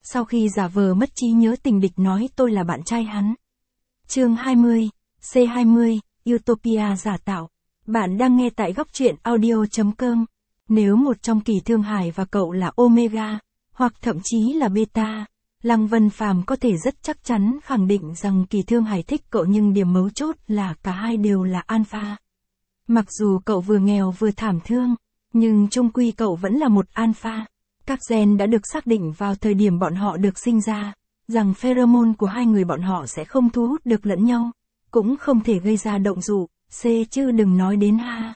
sau khi giả vờ mất trí nhớ tình địch nói tôi là bạn trai hắn. Chương 20, C20, Utopia giả tạo. Bạn đang nghe tại góc truyện audio.com. Nếu một trong Kỳ Thương Hải và cậu là Omega, hoặc thậm chí là Beta, Lăng Vân Phàm có thể rất chắc chắn khẳng định rằng Kỳ Thương Hải thích cậu, nhưng điểm mấu chốt là cả hai đều là alpha. Mặc dù cậu vừa nghèo vừa thảm thương, nhưng chung quy cậu vẫn là một alpha. Các gen đã được xác định vào thời điểm bọn họ được sinh ra, rằng pheromone của hai người bọn họ sẽ không thu hút được lẫn nhau, cũng không thể gây ra động dụ, chứ đừng nói đến ha.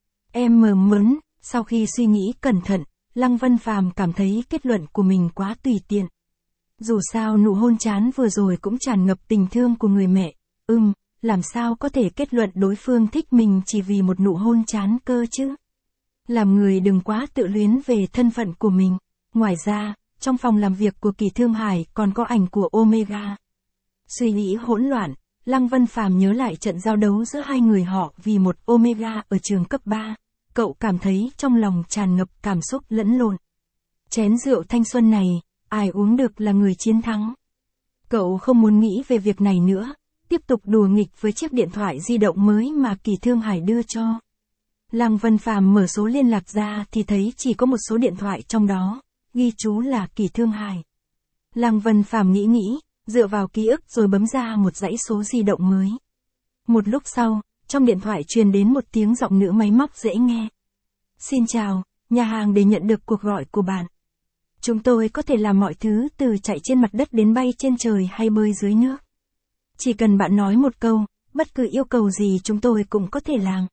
Em mờ mớn, sau khi suy nghĩ cẩn thận, Lăng Vân Phàm cảm thấy kết luận của mình quá tùy tiện. Dù sao nụ hôn chán vừa rồi cũng tràn ngập tình thương của người mẹ, làm sao có thể kết luận đối phương thích mình chỉ vì một nụ hôn chán cơ chứ? Làm người đừng quá tự luyến về thân phận của mình. Ngoài ra, trong phòng làm việc của Kỳ Thương Hải còn có ảnh của Omega. Suy nghĩ hỗn loạn, Lăng Vân Phàm nhớ lại trận giao đấu giữa hai người họ vì một Omega ở trường cấp 3. Cậu cảm thấy trong lòng tràn ngập cảm xúc lẫn lộn. Chén rượu thanh xuân này, ai uống được là người chiến thắng. Cậu không muốn nghĩ về việc này nữa, tiếp tục đùa nghịch với chiếc điện thoại di động mới mà Kỳ Thương Hải đưa cho. Lăng Vân Phàm mở số liên lạc ra thì thấy chỉ có một số điện thoại trong đó, ghi chú là Kỳ Thương Hải. Lăng Vân Phàm nghĩ, dựa vào ký ức rồi bấm ra một dãy số di động mới. Một lúc sau, trong điện thoại truyền đến một tiếng giọng nữ máy móc dễ nghe. Xin chào, nhà hàng để nhận được cuộc gọi của bạn. Chúng tôi có thể làm mọi thứ từ chạy trên mặt đất đến bay trên trời hay bơi dưới nước. Chỉ cần bạn nói một câu, bất cứ yêu cầu gì chúng tôi cũng có thể làm.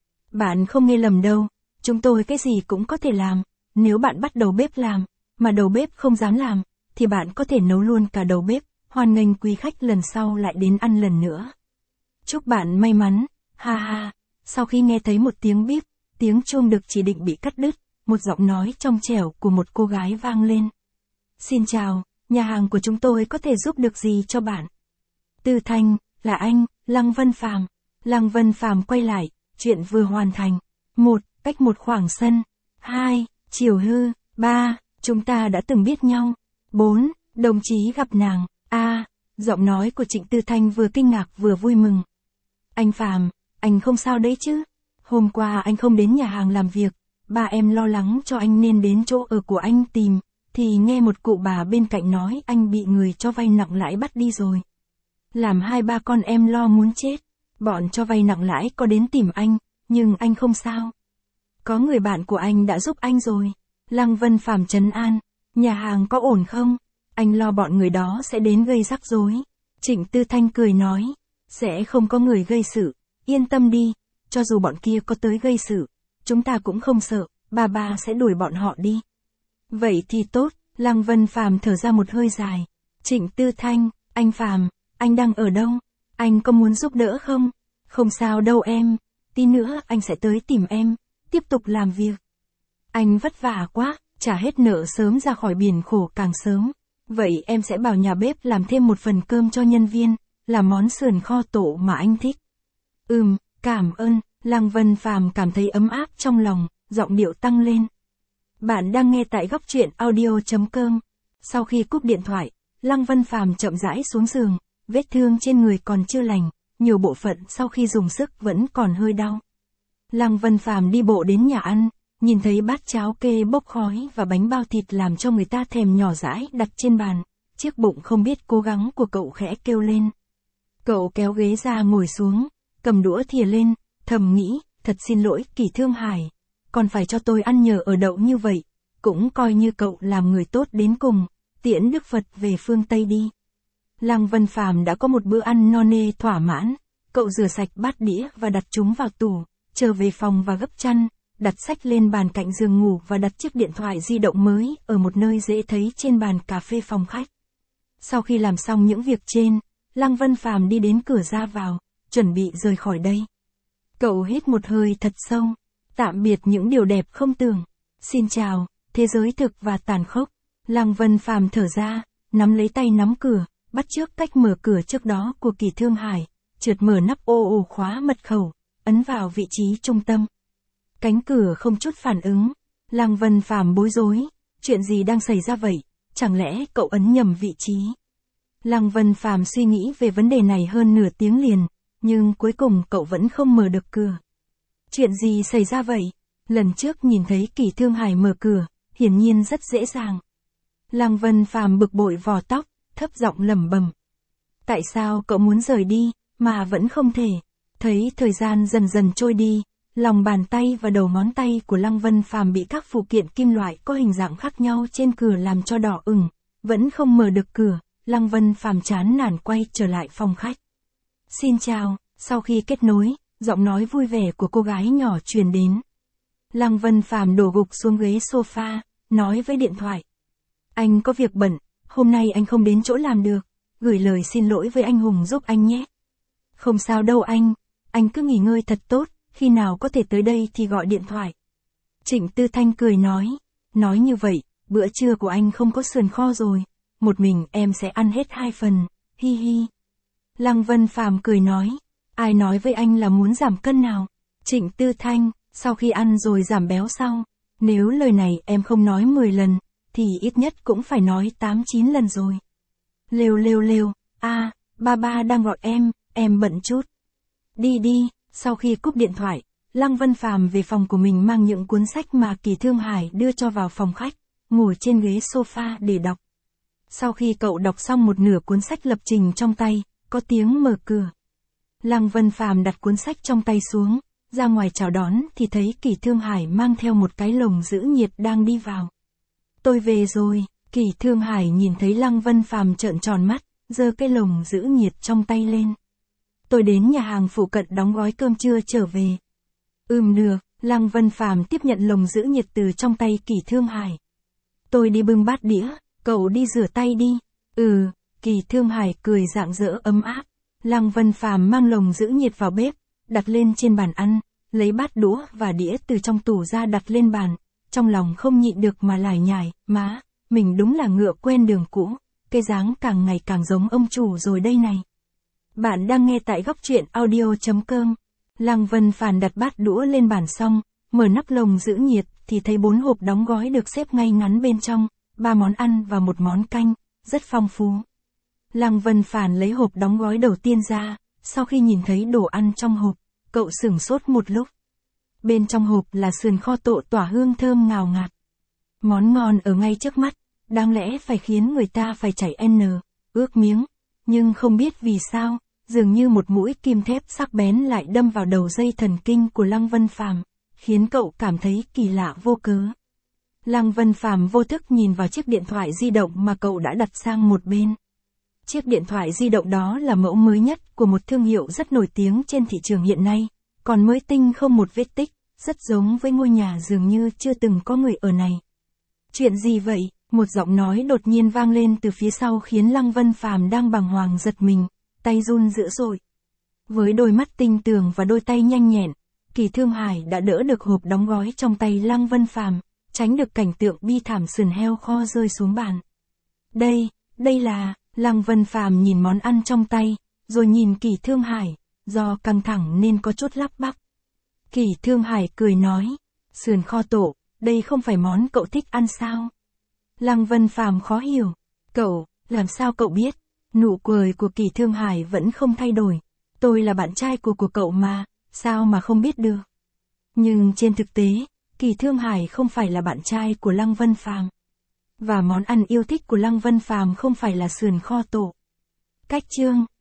Bạn không nghe lầm đâu, chúng tôi cái gì cũng có thể làm. Nếu bạn bắt đầu bếp làm, mà đầu bếp không dám làm, thì bạn có thể nấu luôn cả đầu bếp, hoan nghênh quý khách lần sau lại đến ăn lần nữa. Chúc bạn may mắn, ha ha. Sau khi nghe thấy một tiếng bíp, tiếng chuông được chỉ định bị cắt đứt, một giọng nói trong trẻo của một cô gái vang lên. Xin chào, nhà hàng của chúng tôi có thể giúp được gì cho bạn? Tư Thanh, là anh, Lăng Vân Phàm. Lăng Vân Phàm quay lại, chuyện vừa hoàn thành. 1. Cách một khoảng sân. 2. Chiều hư. 3. Chúng ta đã từng biết nhau. 4. Đồng chí gặp nàng. Giọng nói của Trịnh Tư Thanh vừa kinh ngạc vừa vui mừng. Anh Phàm, anh không sao đấy chứ? Hôm qua anh không đến nhà hàng làm việc, ba em lo lắng cho anh nên đến chỗ ở của anh tìm, thì nghe một cụ bà bên cạnh nói anh bị người cho vay nặng lãi bắt đi rồi. Làm hai ba con em lo muốn chết. Bọn cho vay nặng lãi có đến tìm anh, nhưng anh không sao. Có người bạn của anh đã giúp anh rồi. Lăng Vân Phàm trấn an. Nhà hàng có ổn không? Anh lo bọn người đó sẽ đến gây rắc rối. Trịnh Tư Thanh cười nói. Sẽ không có người gây sự. Yên tâm đi. Cho dù bọn kia có tới gây sự, chúng ta cũng không sợ. Ba sẽ đuổi bọn họ đi. Vậy thì tốt. Lăng Vân Phàm thở ra một hơi dài. Trịnh Tư Thanh, anh Phàm, anh đang ở đâu? Anh có muốn giúp đỡ không? Không sao đâu em. Tí nữa anh sẽ tới tìm em. Tiếp tục làm việc. Anh vất vả quá, trả hết nợ sớm ra khỏi biển khổ càng sớm. Vậy em sẽ bảo nhà bếp làm thêm một phần cơm cho nhân viên, là món sườn kho tổ mà anh thích. Cảm ơn. Lăng Vân Phàm cảm thấy ấm áp trong lòng, giọng điệu tăng lên. Bạn đang nghe tại góc truyện audio.com. Sau khi cúp điện thoại, Lăng Vân Phàm chậm rãi xuống giường. Vết thương trên người còn chưa lành, nhiều bộ phận sau khi dùng sức vẫn còn hơi đau. Lăng Vân Phàm đi bộ đến nhà ăn, nhìn thấy bát cháo kê bốc khói và bánh bao thịt làm cho người ta thèm nhỏ dãi đặt trên bàn, chiếc bụng không biết cố gắng của cậu khẽ kêu lên. Cậu kéo ghế ra ngồi xuống, cầm đũa thìa lên, thầm nghĩ, thật xin lỗi Kỳ Thương Hải, còn phải cho tôi ăn nhờ ở đậu như vậy, cũng coi như cậu làm người tốt đến cùng, tiễn Đức Phật về phương Tây đi. Lăng Vân Phàm đã có một bữa ăn no nê thỏa mãn, cậu rửa sạch bát đĩa và đặt chúng vào tủ, trở về phòng và gấp chăn, đặt sách lên bàn cạnh giường ngủ và đặt chiếc điện thoại di động mới ở một nơi dễ thấy trên bàn cà phê phòng khách. Sau khi làm xong những việc trên, Lăng Vân Phàm đi đến cửa ra vào, chuẩn bị rời khỏi đây. Cậu hít một hơi thật sâu, tạm biệt những điều đẹp không tưởng. Xin chào, thế giới thực và tàn khốc. Lăng Vân Phàm thở ra, nắm lấy tay nắm cửa, bắt chước cách mở cửa trước đó của Kỳ Thương Hải, trượt mở nắp ổ khóa mật khẩu, ấn vào vị trí trung tâm. Cánh cửa không chút phản ứng. Lăng Vân Phàm bối rối, chuyện gì đang xảy ra vậy? chẳng lẽ cậu ấn nhầm vị trí? Lăng Vân Phàm suy nghĩ về vấn đề này hơn nửa tiếng liền, nhưng cuối cùng cậu vẫn không mở được cửa. Chuyện gì xảy ra vậy? Lần trước nhìn thấy Kỷ Thương Hải mở cửa, hiển nhiên rất dễ dàng. Lăng Vân Phàm bực bội vò tóc, thấp giọng lẩm bẩm. Tại sao cậu muốn rời đi, mà vẫn không thể? Thấy thời gian dần dần trôi đi, lòng bàn tay và đầu ngón tay của Lăng Vân Phàm bị các phụ kiện kim loại có hình dạng khác nhau trên cửa làm cho đỏ ửng, vẫn không mở được cửa. Lăng Vân Phàm chán nản quay trở lại phòng khách. Xin chào, sau khi kết nối, giọng nói vui vẻ của cô gái nhỏ truyền đến. Lăng Vân Phàm đổ gục xuống ghế sofa, nói với điện thoại. Anh có việc bận, hôm nay anh không đến chỗ làm được, gửi lời xin lỗi với anh Hùng giúp anh nhé. Không sao đâu anh cứ nghỉ ngơi thật tốt, khi nào có thể tới đây thì gọi điện thoại. Trịnh Tư Thanh cười nói như vậy, bữa trưa của anh không có sườn kho rồi, một mình em sẽ ăn hết 2 phần, hi hi. Lăng Vân Phàm cười nói, ai nói với anh là muốn giảm cân nào? Trịnh Tư Thanh, sau khi ăn rồi giảm béo sau, nếu lời này em không nói 10 lần, thì ít nhất cũng phải nói 8-9 lần rồi. Lêu, ba đang gọi em bận chút. Đi, sau khi cúp điện thoại, Lăng Vân Phàm về phòng của mình mang những cuốn sách mà Kỷ Thương Hải đưa cho vào phòng khách, ngồi trên ghế sofa để đọc. Sau khi cậu đọc xong một nửa cuốn sách lập trình trong tay, có tiếng mở cửa. Lăng Vân Phàm đặt cuốn sách trong tay xuống, ra ngoài chào đón thì thấy Kỷ Thương Hải mang theo một cái lồng giữ nhiệt đang đi vào. Tôi về rồi, Kỷ Thương Hải nhìn thấy Lăng Vân Phàm trợn tròn mắt, giơ cái lồng giữ nhiệt trong tay lên. Tôi đến nhà hàng phụ cận đóng gói cơm trưa trở về. Được, Lăng Vân Phàm tiếp nhận lồng giữ nhiệt từ trong tay Kỷ Thương Hải. Tôi đi bưng bát đĩa, cậu đi rửa tay đi. Kỷ Thương Hải cười rạng rỡ ấm áp. Lăng Vân Phàm mang lồng giữ nhiệt vào bếp, đặt lên trên bàn ăn, lấy bát đũa và đĩa từ trong tủ ra đặt lên bàn, trong lòng không nhịn được mà lải nhải, má, mình đúng là ngựa quen đường cũ, cái dáng càng ngày càng giống ông chủ rồi đây này. Bạn đang nghe tại góc truyện audio.com. Lăng Vân Phàm đặt bát đũa lên bàn xong, mở nắp lồng giữ nhiệt thì thấy 4 hộp đóng gói được xếp ngay ngắn bên trong, 3 món ăn và 1 món canh, rất phong phú. Lăng Vân Phàm lấy hộp đóng gói đầu tiên ra, sau khi nhìn thấy đồ ăn trong hộp, cậu sửng sốt một lúc. Bên trong hộp là sườn kho tộ tỏa hương thơm ngào ngạt. Món ngon ở ngay trước mắt, đáng lẽ phải khiến người ta phải chảy ướt miếng, nhưng không biết vì sao, dường như một mũi kim thép sắc bén lại đâm vào đầu dây thần kinh của Lăng Vân Phàm, khiến cậu cảm thấy kỳ lạ vô cớ. Lăng Vân Phàm vô thức nhìn vào chiếc điện thoại di động mà cậu đã đặt sang một bên. Chiếc điện thoại di động đó là mẫu mới nhất của một thương hiệu rất nổi tiếng trên thị trường hiện nay, còn mới tinh không một vết tích, rất giống với ngôi nhà dường như chưa từng có người ở này. Chuyện gì vậy? Một giọng nói đột nhiên vang lên từ phía sau khiến Lăng Vân Phàm đang bàng hoàng giật mình, tay run dữ dội. Với đôi mắt tinh tường và đôi tay nhanh nhẹn, Kỷ Thương Hải đã đỡ được hộp đóng gói trong tay Lăng Vân Phàm, tránh được cảnh tượng bi thảm sườn heo kho rơi xuống bàn. Đây là, Lăng Vân Phàm nhìn món ăn trong tay, rồi nhìn Kỷ Thương Hải, do căng thẳng nên có chút lắp bắp. Kỷ Thương Hải cười nói, sườn kho tổ, đây không phải món cậu thích ăn sao? Lăng Vân Phàm khó hiểu, làm sao cậu biết? Nụ cười của Kỷ Thương Hải vẫn không thay đổi. Tôi là bạn trai của cậu mà, sao mà không biết được? Nhưng trên thực tế, Kỷ Thương Hải không phải là bạn trai của Lăng Vân Phàm. Và món ăn yêu thích của Lăng Vân Phàm không phải là sườn kho tổ. Cách chương